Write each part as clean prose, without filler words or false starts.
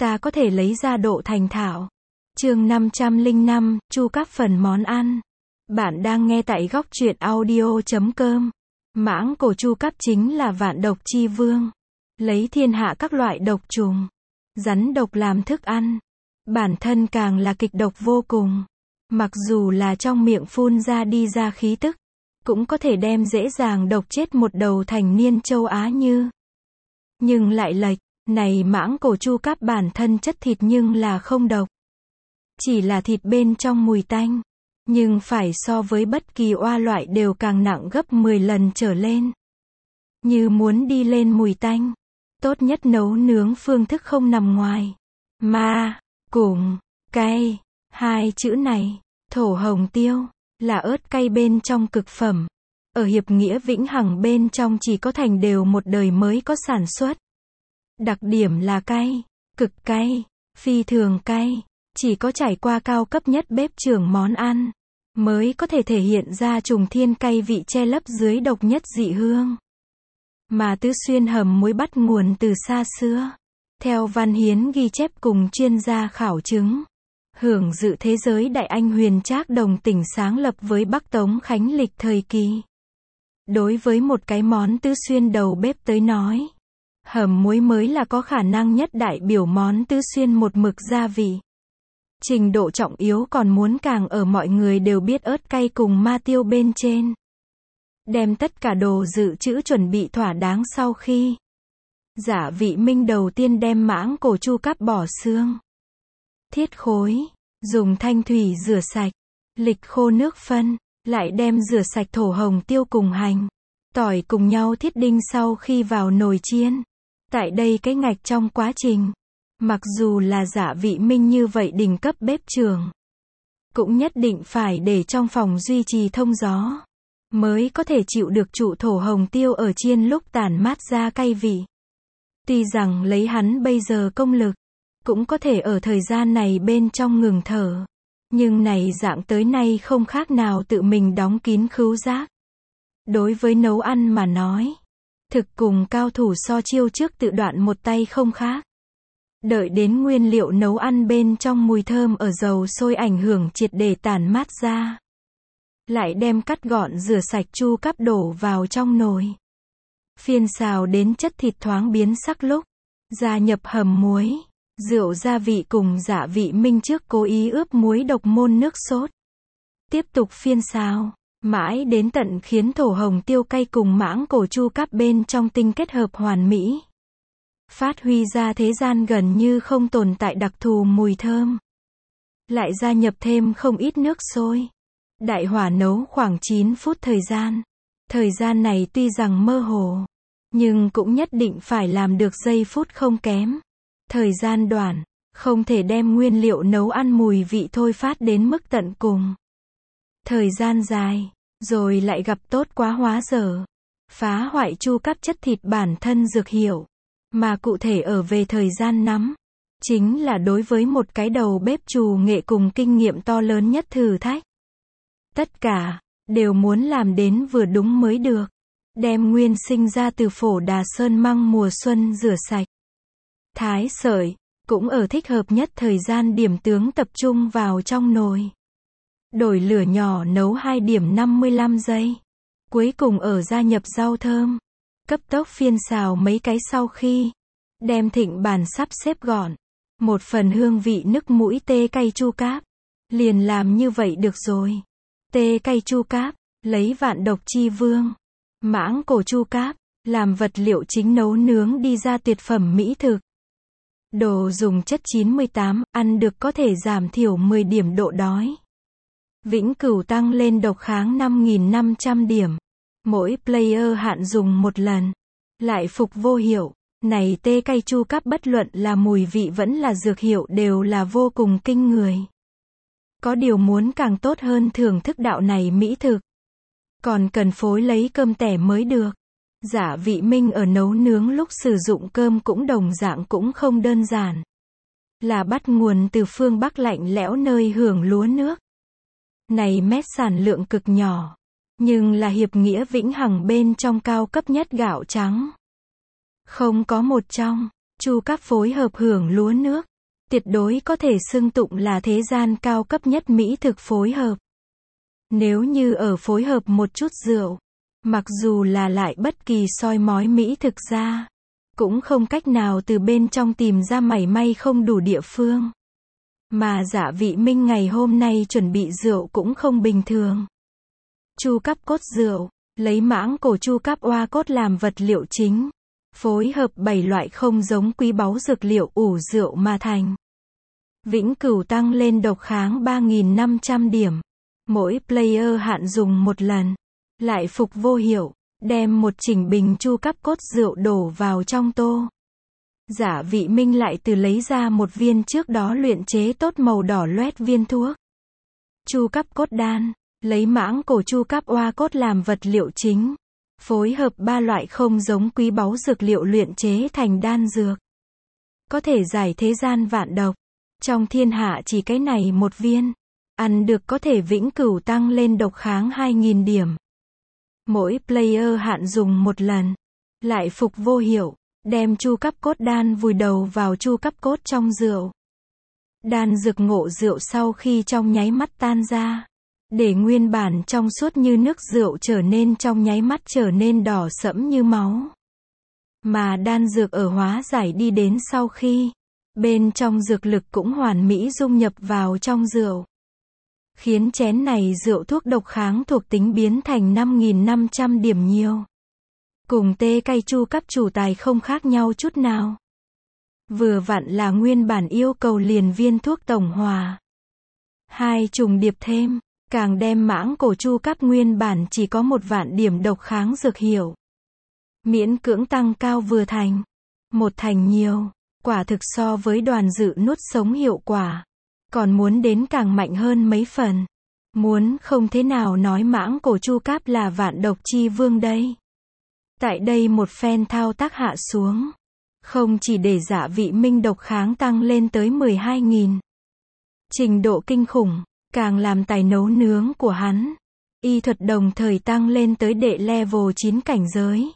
ta có thể lấy ra độ thành thạo. Chương 505, chu cáp phần món ăn. Bạn đang nghe tại góc truyện audio.com. Mãng cổ chu cáp chính là vạn độc chi vương. Lấy thiên hạ các loại độc trùng, rắn độc làm thức ăn. Bản thân càng là kịch độc vô cùng. Mặc dù là trong miệng phun ra đi ra khí tức, cũng có thể đem dễ dàng độc chết một đầu thành niên châu Á như. Nhưng lại lệch, này mãng cổ chu cáp bản thân chất thịt nhưng là không độc. Chỉ là thịt bên trong mùi tanh, nhưng phải so với bất kỳ oa loại đều càng nặng gấp 10 lần trở lên. Như muốn đi lên mùi tanh, tốt nhất nấu nướng phương thức không nằm ngoài ma, cùng, cay. Hai chữ này, thổ hồng tiêu, là ớt cay bên trong cực phẩm. Ở hiệp nghĩa vĩnh hằng bên trong chỉ có thành đều một đời mới có sản xuất. Đặc điểm là cay, cực cay, phi thường cay. Chỉ có trải qua cao cấp nhất bếp trưởng món ăn, mới có thể thể hiện ra trùng thiên cay vị che lấp dưới độc nhất dị hương. Mà Tứ Xuyên hầm muối bắt nguồn từ xa xưa. Theo văn hiến ghi chép cùng chuyên gia khảo chứng, hưởng dự thế giới đại anh huyền trác đồng tỉnh sáng lập với Bắc Tống Khánh lịch thời kỳ. Đối với một cái món Tứ Xuyên đầu bếp tới nói, hầm muối mới là có khả năng nhất đại biểu món Tứ Xuyên một mực gia vị. Trình độ trọng yếu còn muốn càng ở mọi người đều biết ớt cay cùng ma tiêu bên trên. Đem tất cả đồ dự trữ chuẩn bị thỏa đáng sau khi Giả Vị Minh đầu tiên đem mãng cổ chu cáp bỏ xương, thiết khối, dùng thanh thủy rửa sạch, lịch khô nước phân, lại đem rửa sạch thổ hồng tiêu cùng hành, tỏi cùng nhau thiết đinh sau khi vào nồi chiên. Tại đây cái ngạch trong quá trình, mặc dù là Giả Vị Minh như vậy đỉnh cấp bếp trưởng, cũng nhất định phải để trong phòng duy trì thông gió, mới có thể chịu được trụ thổ hồng tiêu ở chiên lúc tản mát ra cay vị. Tuy rằng lấy hắn bây giờ công lực, cũng có thể ở thời gian này bên trong ngừng thở. Nhưng này dạng tới nay không khác nào tự mình đóng kín khứu giác. Đối với nấu ăn mà nói, thực cùng cao thủ so chiêu trước tự đoạn một tay không khác. Đợi đến nguyên liệu nấu ăn bên trong mùi thơm ở dầu sôi ảnh hưởng triệt để tản mát ra. Lại đem cắt gọn rửa sạch chu cáp đổ vào trong nồi. Phiên xào đến chất thịt thoáng biến sắc lúc, gia nhập hầm muối, rượu gia vị cùng Giả Vị Minh trước cố ý ướp muối độc môn nước sốt. Tiếp tục phiên xào, mãi đến tận khiến thổ hồng tiêu cay cùng mãng cổ chu cáp bên trong tinh kết hợp hoàn mỹ. Phát huy ra thế gian gần như không tồn tại đặc thù mùi thơm. Lại gia nhập thêm không ít nước sôi. Đại hỏa nấu khoảng 9 phút thời gian. Thời gian này tuy rằng mơ hồ, nhưng cũng nhất định phải làm được giây phút không kém. Thời gian đoạn, không thể đem nguyên liệu nấu ăn mùi vị thôi phát đến mức tận cùng. Thời gian dài, rồi lại gặp tốt quá hóa dở, phá hoại chu cáp chất thịt bản thân dược hiệu. Mà cụ thể ở về thời gian nắm, chính là đối với một cái đầu bếp trù nghệ cùng kinh nghiệm to lớn nhất thử thách. Tất cả, đều muốn làm đến vừa đúng mới được. Đem nguyên sinh ra từ Phổ Đà Sơn măng mùa xuân rửa sạch. Thái sợi, cũng ở thích hợp nhất thời gian điểm tướng tập trung vào trong nồi. Đổi lửa nhỏ nấu 2 điểm 55 giây. Cuối cùng ở gia nhập rau thơm. Cấp tốc phiên xào mấy cái sau khi đem thịnh bàn sắp xếp gọn. Một phần hương vị nức mũi tê cay chu cáp. Liền làm như vậy được rồi. Tê cay chu cáp, lấy vạn độc chi vương, mãng cổ chu cáp, làm vật liệu chính nấu nướng đi ra tuyệt phẩm mỹ thực. Đồ dùng chất 98, ăn được có thể giảm thiểu 10 điểm độ đói. Vĩnh cửu tăng lên độc kháng 5.500 điểm. Mỗi player hạn dùng một lần. Lại phục vô hiệu. Này tê cay chu cáp bất luận là mùi vị vẫn là dược hiệu đều là vô cùng kinh người. Có điều muốn càng tốt hơn thưởng thức đạo này mỹ thực, còn cần phối lấy cơm tẻ mới được. Giả Vị Minh ở nấu nướng lúc sử dụng cơm cũng đồng dạng cũng không đơn giản. Là bắt nguồn từ phương Bắc lạnh lẽo nơi hưởng lúa nước. Này mét sản lượng cực nhỏ, nhưng là hiệp nghĩa vĩnh hằng bên trong cao cấp nhất gạo trắng. Không có một trong, chu cáp phối hợp hưởng lúa nước. tuyệt đối có thể xưng tụng là thế gian cao cấp nhất mỹ thực phối hợp. Nếu như ở phối hợp một chút rượu, mặc dù là lại bất kỳ soi mói mỹ thực ra, cũng không cách nào từ bên trong tìm ra mảy may không đủ địa phương. Mà Dạ Vị Minh ngày hôm nay chuẩn bị rượu cũng không bình thường. Chu cắp cốt rượu, lấy mãng cổ chu cắp oa cốt làm vật liệu chính, phối hợp 7 loại không giống quý báu dược liệu ủ rượu mà thành. Vĩnh cửu tăng lên độc kháng 3.500 điểm. Mỗi player hạn dùng một lần. Lại phục vô hiệu. Đem một chỉnh bình chu cắp cốt rượu đổ vào trong tô. Dạ Vị Minh lại từ lấy ra một viên trước đó luyện chế tốt màu đỏ loét viên thuốc. Chu cắp cốt đan, lấy mãng cổ chu cắp oa cốt làm vật liệu chính, phối hợp 3 loại không giống quý báu dược liệu luyện chế thành đan dược. Có thể giải thế gian vạn độc. Trong thiên hạ chỉ cái này một viên. Ăn được có thể vĩnh cửu tăng lên độc kháng 2.000 điểm. Mỗi player hạn dùng một lần. Lại phục vô hiệu. Đem chu cắp cốt đan vùi đầu vào chu cắp cốt trong rượu. Đan dược ngộ rượu sau khi trong nháy mắt tan ra. Để nguyên bản trong suốt như nước rượu trở nên trong nháy mắt trở nên đỏ sẫm như máu. Mà đan dược ở hóa giải đi đến sau khi, bên trong dược lực cũng hoàn mỹ dung nhập vào trong rượu. Khiến chén này rượu thuốc độc kháng thuộc tính biến thành 5.500 điểm nhiều. Cùng tê cay chu cắp chủ tài không khác nhau chút nào. Vừa vặn là nguyên bản yêu cầu liền viên thuốc tổng hòa. Hai trùng điệp thêm, càng đem mãng cổ chu cắp nguyên bản chỉ có 1.000.000 điểm độc kháng dược hiệu. Miễn cưỡng tăng cao vừa thành. Một thành nhiều, quả thực so với đoàn dự nuốt sống hiệu quả. Còn muốn đến càng mạnh hơn mấy phần. Muốn không thế nào nói mãng cổ chu cáp là vạn độc chi vương đây. Tại đây một phen thao tác hạ xuống. Không chỉ để Dạ Vị Minh độc kháng tăng lên tới 12.000. Trình độ kinh khủng, càng làm tài nấu nướng của hắn. Y thuật đồng thời tăng lên tới đệ level 9 cảnh giới.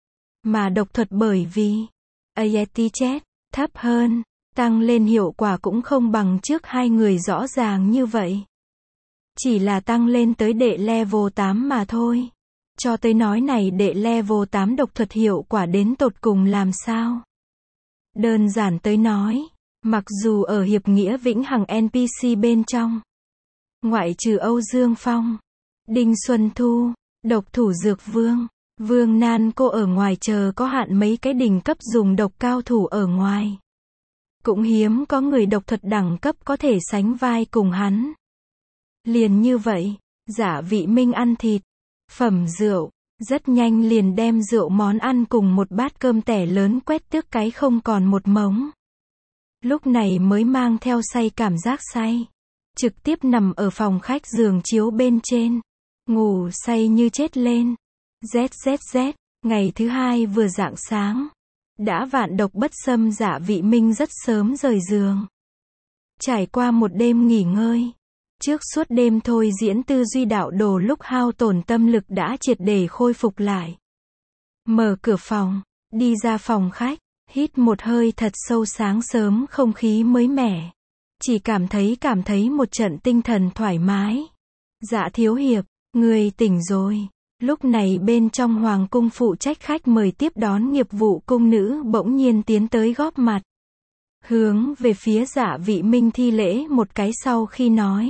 Mà độc thuật bởi vì AET chết thấp hơn, tăng lên hiệu quả cũng không bằng trước hai người rõ ràng như vậy. Chỉ là tăng lên tới đệ level 8 mà thôi. Cho tới nói này đệ level 8 độc thuật hiệu quả đến tột cùng làm sao? Đơn giản tới nói, mặc dù ở hiệp nghĩa vĩnh hằng NPC bên trong, ngoại trừ Âu Dương Phong, Đinh Xuân Thu, độc thủ dược vương, Vương Nan cô ở ngoài chờ có hạn mấy cái đỉnh cấp dùng độc cao thủ ở ngoài. Cũng hiếm có người độc thuật đẳng cấp có thể sánh vai cùng hắn. Liền như vậy, Dạ Vị Minh ăn thịt, phẩm rượu, rất nhanh liền đem rượu món ăn cùng một bát cơm tẻ lớn quét tước cái không còn một mống. Lúc này mới mang theo say cảm giác say. Trực tiếp nằm ở phòng khách giường chiếu bên trên. Ngủ say như chết lên. ZZZ, ngày thứ hai vừa rạng sáng. Đã vạn độc bất xâm Dạ Vị Minh rất sớm rời giường. Trải qua một đêm nghỉ ngơi. Trước suốt đêm thôi diễn tư duy đạo đồ lúc hao tổn tâm lực đã triệt để khôi phục lại. Mở cửa phòng, đi ra phòng khách, hít một hơi thật sâu sáng sớm không khí mới mẻ. Chỉ cảm thấy một trận tinh thần thoải mái. Dạ thiếu hiệp, người tỉnh rồi. Lúc này bên trong hoàng cung phụ trách khách mời tiếp đón nghiệp vụ cung nữ bỗng nhiên tiến tới góp mặt. Hướng về phía Dạ Vị Minh thi lễ một cái sau khi nói.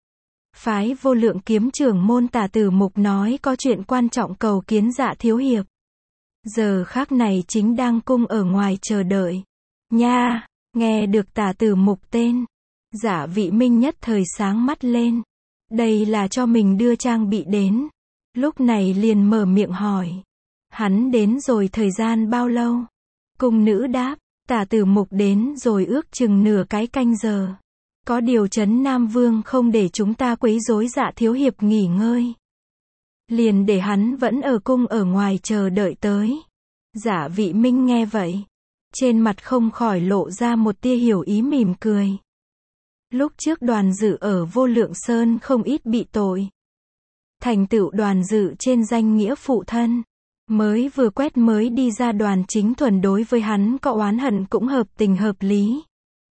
Phái Vô Lượng Kiếm trưởng môn Tả Tử Mục nói có chuyện quan trọng cầu kiến Dạ thiếu hiệp. Giờ khắc này chính đang cung ở ngoài chờ đợi. Nha, nghe được Tả Tử Mục tên. Dạ Vị Minh nhất thời sáng mắt lên. Đây là cho mình đưa trang bị đến. Lúc này liền mở miệng hỏi. Hắn đến rồi thời gian bao lâu? Cung nữ đáp, Tả Tử Mục đến rồi ước chừng nửa cái canh giờ. Có điều Trấn Nam Vương không để chúng ta quấy rối Dạ thiếu hiệp nghỉ ngơi. Liền để hắn vẫn ở cung ở ngoài chờ đợi tới. Dạ Vị Minh nghe vậy. Trên mặt không khỏi lộ ra một tia hiểu ý mỉm cười. Lúc trước Đoàn Dự ở Vô Lượng Sơn không ít bị tội. Thành tựu Đoàn Dự trên danh nghĩa phụ thân. Mới vừa quét mới đi ra Đoàn Chính Thuần đối với hắn có oán hận cũng hợp tình hợp lý.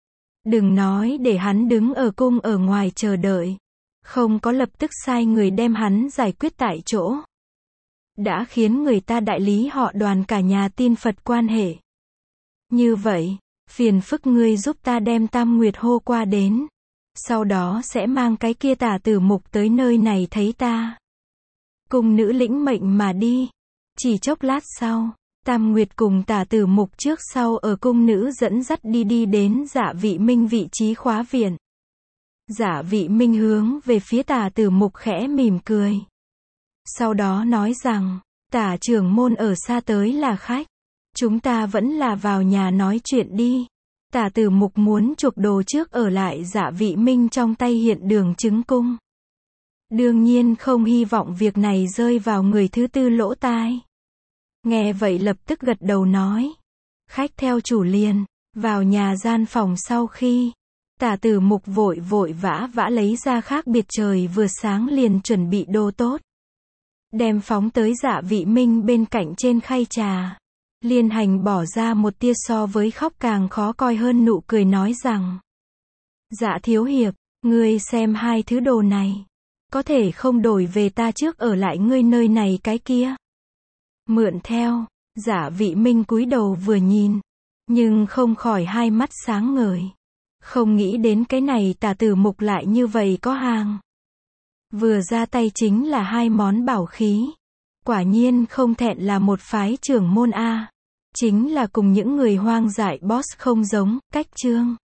Đừng nói để hắn đứng ở cung ở ngoài chờ đợi. Không có lập tức sai người đem hắn giải quyết tại chỗ. Đã khiến người ta đại lý họ Đoàn cả nhà tin Phật quan hệ. Như vậy, phiền phức ngươi giúp ta đem Tam Nguyệt hô qua đến. Sau đó sẽ mang cái kia Tả Tử Mục tới nơi này thấy ta. Cung nữ lĩnh mệnh mà đi. Chỉ chốc lát sau, Tam Nguyệt cùng Tả Tử Mục trước sau ở cung nữ dẫn dắt đi đến Dạ Vị Minh vị trí khóa viện. Dạ Vị Minh hướng về phía Tả Tử Mục khẽ mỉm cười. Sau đó nói rằng, Tả trưởng môn ở xa tới là khách. Chúng ta vẫn là vào nhà nói chuyện đi. Tả Tử Mục muốn chuộc đồ trước ở lại Dạ Vị Minh trong tay hiện đường chứng cung. Đương nhiên không hy vọng việc này rơi vào người thứ tư lỗ tai. Nghe vậy lập tức gật đầu nói. Khách theo chủ liền, vào nhà gian phòng sau khi. Tả Tử Mục vội vã lấy ra khác biệt trời vừa sáng liền chuẩn bị đồ tốt. Đem phóng tới Dạ Vị Minh bên cạnh trên khay trà. Liên Hành bỏ ra một tia so với khóc càng khó coi hơn nụ cười nói rằng. Dạ thiếu hiệp, ngươi xem hai thứ đồ này. Có thể không đổi về ta trước ở lại ngươi nơi này cái kia. Mượn theo, Dạ Vị Minh cúi đầu vừa nhìn. Nhưng không khỏi hai mắt sáng ngời. Không nghĩ đến cái này Tả Tử Mục lại như vậy có hàng. Vừa ra tay chính là hai món bảo khí. Quả nhiên không thẹn là một phái trưởng môn A. Chính là cùng những người hoang dại boss không giống, cách chương.